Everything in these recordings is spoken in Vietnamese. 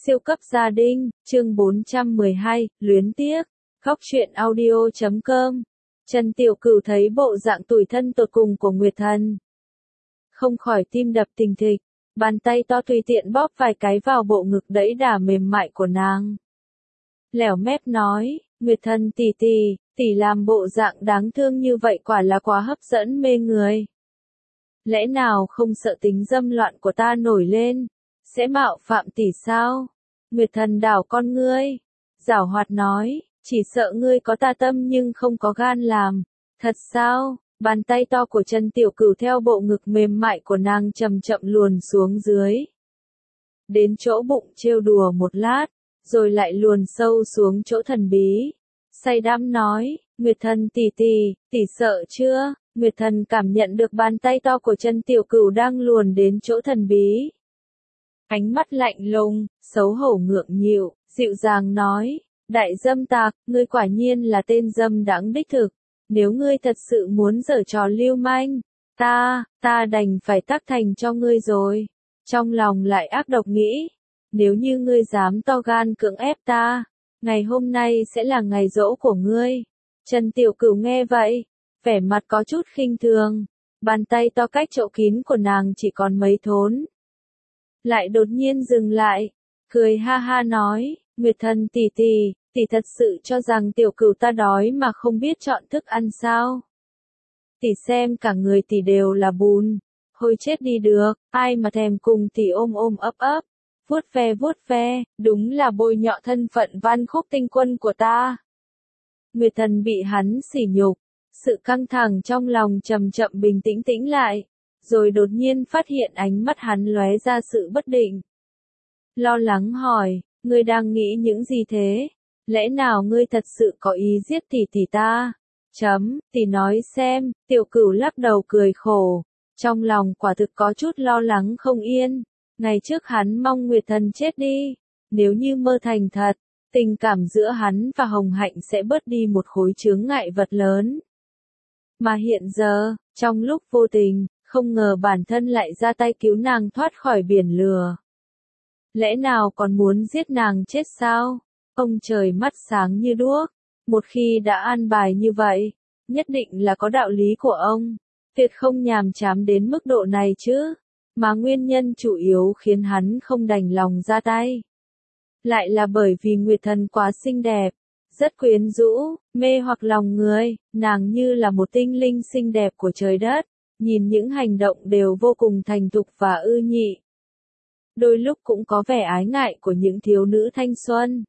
Siêu cấp gia đình, chương 412, luyến tiếc, khóc truyện audio.com. Trần Tiểu Cửu thấy bộ dạng tủi thân tột cùng của Nguyệt Thần, không khỏi tim đập thình thịch, bàn tay to tùy tiện bóp vài cái vào bộ ngực đẫy đà mềm mại của nàng. Lẻo mép nói, Nguyệt Thần tỷ tỷ làm bộ dạng đáng thương như vậy quả là quá hấp dẫn mê người. Lẽ nào không sợ tính dâm loạn của ta nổi lên, sẽ mạo phạm tỷ sao? Nguyệt Thần đảo con ngươi, giảo hoạt nói, chỉ sợ ngươi có tà tâm nhưng không có gan làm. Thật sao? Bàn tay to của Trần Tiểu Cửu theo bộ ngực mềm mại của nàng chậm chậm luồn xuống dưới. Đến chỗ bụng trêu đùa một lát, rồi lại luồn sâu xuống chỗ thần bí. Say đắm nói, Nguyệt Thần tỷ sợ chưa? Nguyệt Thần cảm nhận được bàn tay to của Trần Tiểu Cửu đang luồn đến chỗ thần bí. Ánh mắt lạnh lùng, xấu hổ ngượng nghịu, dịu dàng nói, đại dâm tặc, ngươi quả nhiên là tên dâm đãng đích thực. Nếu ngươi thật sự muốn giở trò lưu manh, ta đành phải tác thành cho ngươi rồi. Trong lòng lại ác độc nghĩ, nếu như ngươi dám to gan cưỡng ép ta, ngày hôm nay sẽ là ngày giỗ của ngươi. Trần Tiểu Cửu nghe vậy, vẻ mặt có chút khinh thường, bàn tay to cách chỗ kín của nàng chỉ còn mấy thốn. Lại đột nhiên dừng lại, cười ha ha nói, Nguyệt Thần tỷ thật sự cho rằng Tiểu Cửu ta đói mà không biết chọn thức ăn sao? Tỷ xem cả người tỷ đều là bùn, hôi chết đi được, ai mà thèm cùng tỷ ôm ôm ấp, vuốt ve, đúng là bôi nhọ thân phận Văn Khúc tinh quân của ta. Nguyệt Thần bị hắn sỉ nhục, sự căng thẳng trong lòng chậm chậm bình tĩnh lại. Rồi đột nhiên phát hiện ánh mắt hắn lóe ra sự bất định. Lo lắng hỏi, ngươi đang nghĩ những gì thế? Lẽ nào ngươi thật sự có ý giết tỷ ta? Tỷ nói xem, Tiểu Cửu lắc đầu cười khổ. Trong lòng quả thực có chút lo lắng không yên. Ngày trước hắn mong Nguyệt Thần chết đi. Nếu như mơ thành thật, tình cảm giữa hắn và Hồng Hạnh sẽ bớt đi một khối chướng ngại vật lớn. Mà hiện giờ, trong lúc vô tình, không ngờ bản thân lại ra tay cứu nàng thoát khỏi biển lửa. Lẽ nào còn muốn giết nàng chết sao? Ông trời mắt sáng như đuốc, một khi đã an bài như vậy, nhất định là có đạo lý của ông, tuyệt không nhàm chán đến mức độ này chứ, mà nguyên nhân chủ yếu khiến hắn không đành lòng ra tay. Lại là bởi vì Nguyệt Thần quá xinh đẹp, rất quyến rũ, mê hoặc lòng người, nàng như là một tinh linh xinh đẹp của trời đất. Nhìn những hành động đều vô cùng thành thục và ư nhị. Đôi lúc cũng có vẻ ái ngại của những thiếu nữ thanh xuân.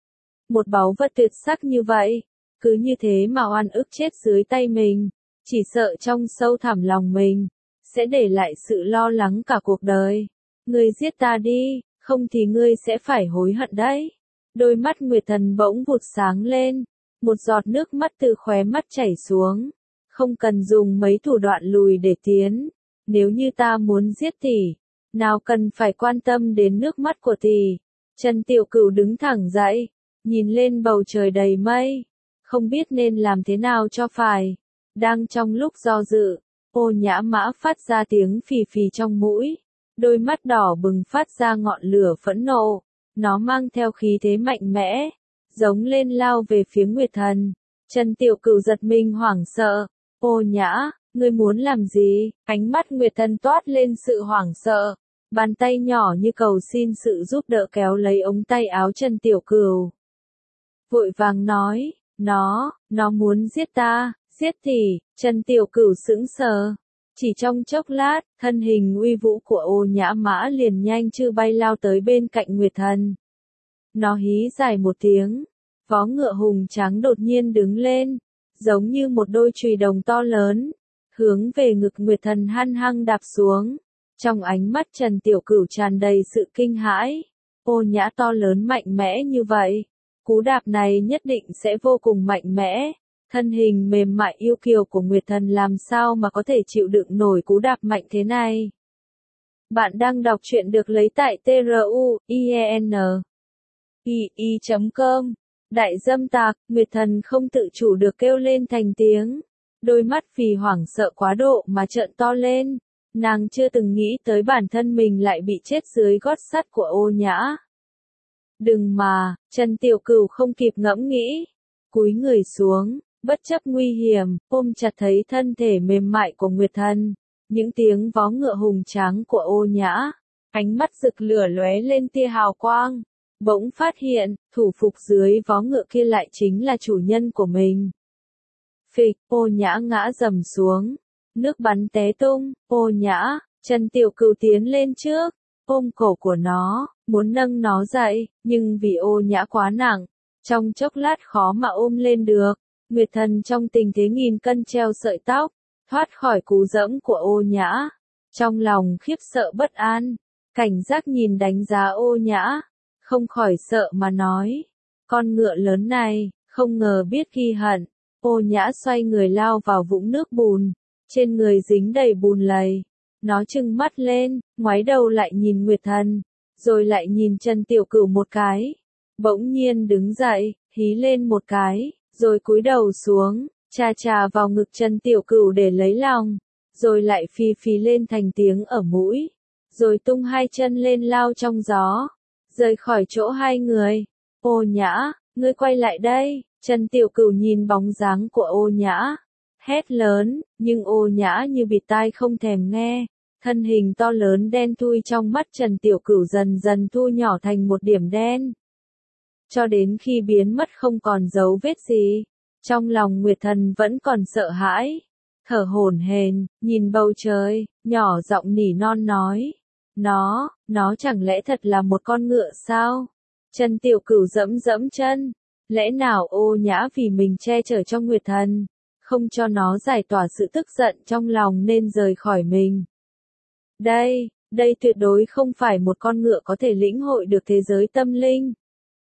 Một báu vật tuyệt sắc như vậy, cứ như thế mà oan ức chết dưới tay mình, chỉ sợ trong sâu thẳm lòng mình, sẽ để lại sự lo lắng cả cuộc đời. Ngươi giết ta đi, không thì ngươi sẽ phải hối hận đấy. Đôi mắt Nguyệt Thần bỗng vụt sáng lên, một giọt nước mắt từ khóe mắt chảy xuống. Không cần dùng mấy thủ đoạn lùi để tiến. Nếu như ta muốn giết tỷ, nào cần phải quan tâm đến nước mắt của tỷ. Trần Tiểu Cửu đứng thẳng dậy, nhìn lên bầu trời đầy mây, không biết nên làm thế nào cho phải. Đang trong lúc do dự, Ô Nhã Mã phát ra tiếng phì phì trong mũi, đôi mắt đỏ bừng phát ra ngọn lửa phẫn nộ. Nó mang theo khí thế mạnh mẽ, giống lên lao về phía Nguyệt Thần. Trần Tiểu Cửu giật mình hoảng sợ. Ô Nhã, ngươi muốn làm gì? Ánh mắt Nguyệt Thần toát lên sự hoảng sợ. Bàn tay nhỏ như cầu xin sự giúp đỡ kéo lấy ống tay áo Trần Tiểu Cửu. Vội vàng nói, nó muốn giết ta, giết tỷ. Trần Tiểu Cửu sững sờ. Chỉ trong chốc lát, thân hình uy vũ của Ô Nhã Mã liền nhanh như bay lao tới bên cạnh Nguyệt Thần. Nó hí dài một tiếng, vó ngựa hùng tráng đột nhiên đứng lên. Giống như một đôi chùy đồng to lớn, hướng về ngực Nguyệt Thần hung hăng đạp xuống. Trong ánh mắt Trần Tiểu Cửu tràn đầy sự kinh hãi. Ô Nhã to lớn mạnh mẽ như vậy, cú đạp này nhất định sẽ vô cùng mạnh mẽ. Thân hình mềm mại yêu kiều của Nguyệt Thần làm sao mà có thể chịu đựng nổi cú đạp mạnh thế này. Bạn đang đọc truyện được lấy tại truyen.com. Đại dâm tặc, Nguyệt Thần không tự chủ được kêu lên thành tiếng. Đôi mắt vì hoảng sợ quá độ mà trợn to lên. Nàng chưa từng nghĩ tới bản thân mình lại bị chết dưới gót sắt của Ô Nhã. Đừng mà, Trần Tiểu Cửu không kịp ngẫm nghĩ. Cúi người xuống, bất chấp nguy hiểm, ôm chặt thấy thân thể mềm mại của Nguyệt Thần. Những tiếng vó ngựa hùng tráng của Ô Nhã, ánh mắt rực lửa lóe lên tia hào quang. Bỗng phát hiện, thủ phục dưới vó ngựa kia lại chính là chủ nhân của mình. Phịch, Ô Nhã ngã rầm xuống. Nước bắn té tung, Ô Nhã, Trần Tiểu Cửu tiến lên trước, ôm cổ của nó, muốn nâng nó dậy, nhưng vì Ô Nhã quá nặng, trong chốc lát khó mà ôm lên được. Nguyệt Thần trong tình thế nghìn cân treo sợi tóc, thoát khỏi cú dẫm của Ô Nhã. Trong lòng khiếp sợ bất an, cảnh giác nhìn đánh giá Ô Nhã, không khỏi sợ mà nói. Con ngựa lớn này, không ngờ biết ghi hận. Ô Nhã xoay người lao vào vũng nước bùn, trên người dính đầy bùn lầy. Nó trừng mắt lên, ngoái đầu lại nhìn Nguyệt Thần, rồi lại nhìn Trần Tiểu Cửu một cái. Bỗng nhiên đứng dậy, hí lên một cái, rồi cúi đầu xuống, chà chà vào ngực Trần Tiểu Cửu để lấy lòng, rồi lại phì phì lên thành tiếng ở mũi, rồi tung hai chân lên lao trong gió, rời khỏi chỗ hai người. Ô Nhã, ngươi quay lại đây. Trần Tiểu Cửu nhìn bóng dáng của Ô Nhã, hét lớn, nhưng Ô Nhã như bịt tai không thèm nghe. Thân hình to lớn đen thui trong mắt Trần Tiểu Cửu dần dần thu nhỏ thành một điểm đen, cho đến khi biến mất không còn dấu vết gì. Trong lòng Nguyệt Thần vẫn còn sợ hãi, thở hổn hển, nhìn bầu trời, nhỏ giọng nỉ non nói. Nó chẳng lẽ thật là một con ngựa sao? Trần Tiểu Cửu dẫm dẫm chân. Lẽ nào Ô Nhã vì mình che chở cho Nguyệt Thần, không cho nó giải tỏa sự tức giận trong lòng nên rời khỏi mình? Đây tuyệt đối không phải một con ngựa có thể lĩnh hội được thế giới tâm linh.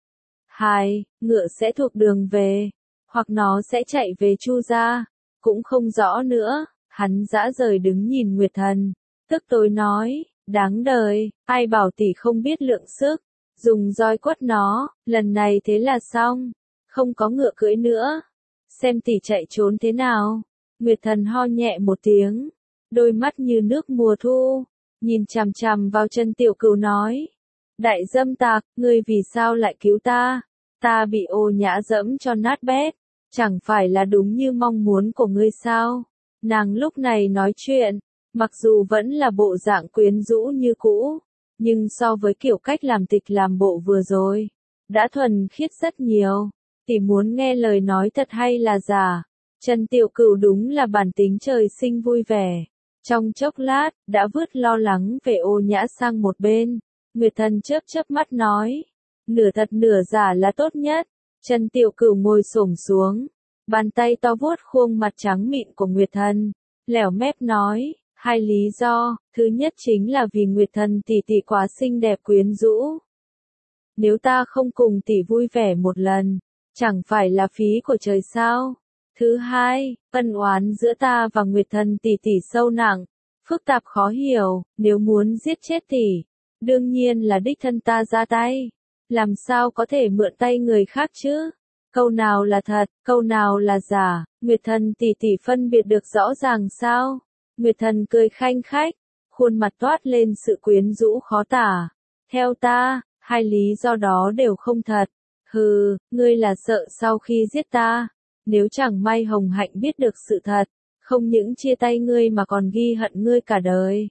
Ngựa sẽ thuộc đường về, hoặc nó sẽ chạy về Chu gia, cũng không rõ nữa. Hắn dã rời đứng nhìn Nguyệt Thần, tức tối nói, đáng đời, ai bảo tỷ không biết lượng sức, dùng roi quất nó, lần này thế là xong, không có ngựa cưỡi nữa, xem tỷ chạy trốn thế nào. Nguyệt Thần ho nhẹ một tiếng, đôi mắt như nước mùa thu, nhìn chằm chằm vào Trần Tiểu Cửu nói, đại dâm tặc, ngươi vì sao lại cứu ta? Ta bị Ô Nhã dẫm cho nát bét, chẳng phải là đúng như mong muốn của ngươi sao? Nàng lúc này nói chuyện, mặc dù vẫn là bộ dạng quyến rũ như cũ, nhưng so với kiểu cách làm tịch làm bộ vừa rồi, đã thuần khiết rất nhiều. Tỷ muốn nghe lời nói thật hay là giả? Trần Tiểu Cửu đúng là bản tính trời sinh vui vẻ. Trong chốc lát, đã vứt lo lắng về Ô Nhã sang một bên. Nguyệt Thần chớp chớp mắt nói, nửa thật nửa giả là tốt nhất. Trần Tiểu Cửu ngồi xổm xuống, bàn tay to vuốt khuôn mặt trắng mịn của Nguyệt Thần, lẻo mép nói, hai lý do, thứ nhất chính là vì Nguyệt Thần tỷ tỷ quá xinh đẹp quyến rũ. Nếu ta không cùng tỷ vui vẻ một lần, chẳng phải là phí của trời sao? Thứ hai, ân oán giữa ta và Nguyệt Thần tỷ tỷ sâu nặng, phức tạp khó hiểu, nếu muốn giết chết tỷ, đương nhiên là đích thân ta ra tay, làm sao có thể mượn tay người khác chứ? Câu nào là thật, câu nào là giả, Nguyệt Thần tỷ tỷ phân biệt được rõ ràng sao? Nguyệt Thần cười khanh khách, khuôn mặt toát lên sự quyến rũ khó tả. Theo ta, hai lý do đó đều không thật. Hừ, ngươi là sợ sau khi giết ta, nếu chẳng may Hồng Hạnh biết được sự thật, không những chia tay ngươi mà còn ghi hận ngươi cả đời.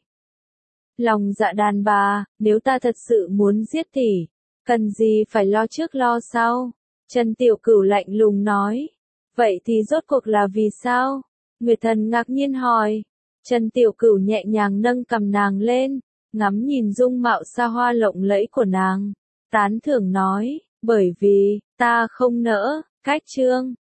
Lòng dạ đàn bà, nếu ta thật sự muốn giết tỷ, cần gì phải lo trước lo sau? Trần Tiểu Cửu lạnh lùng nói. Vậy thì rốt cuộc là vì sao? Nguyệt Thần ngạc nhiên hỏi. Trần Tiểu Cửu nhẹ nhàng nâng cằm nàng lên, ngắm nhìn dung mạo xa hoa lộng lẫy của nàng, tán thưởng nói, bởi vì, ta không nỡ, cách chương.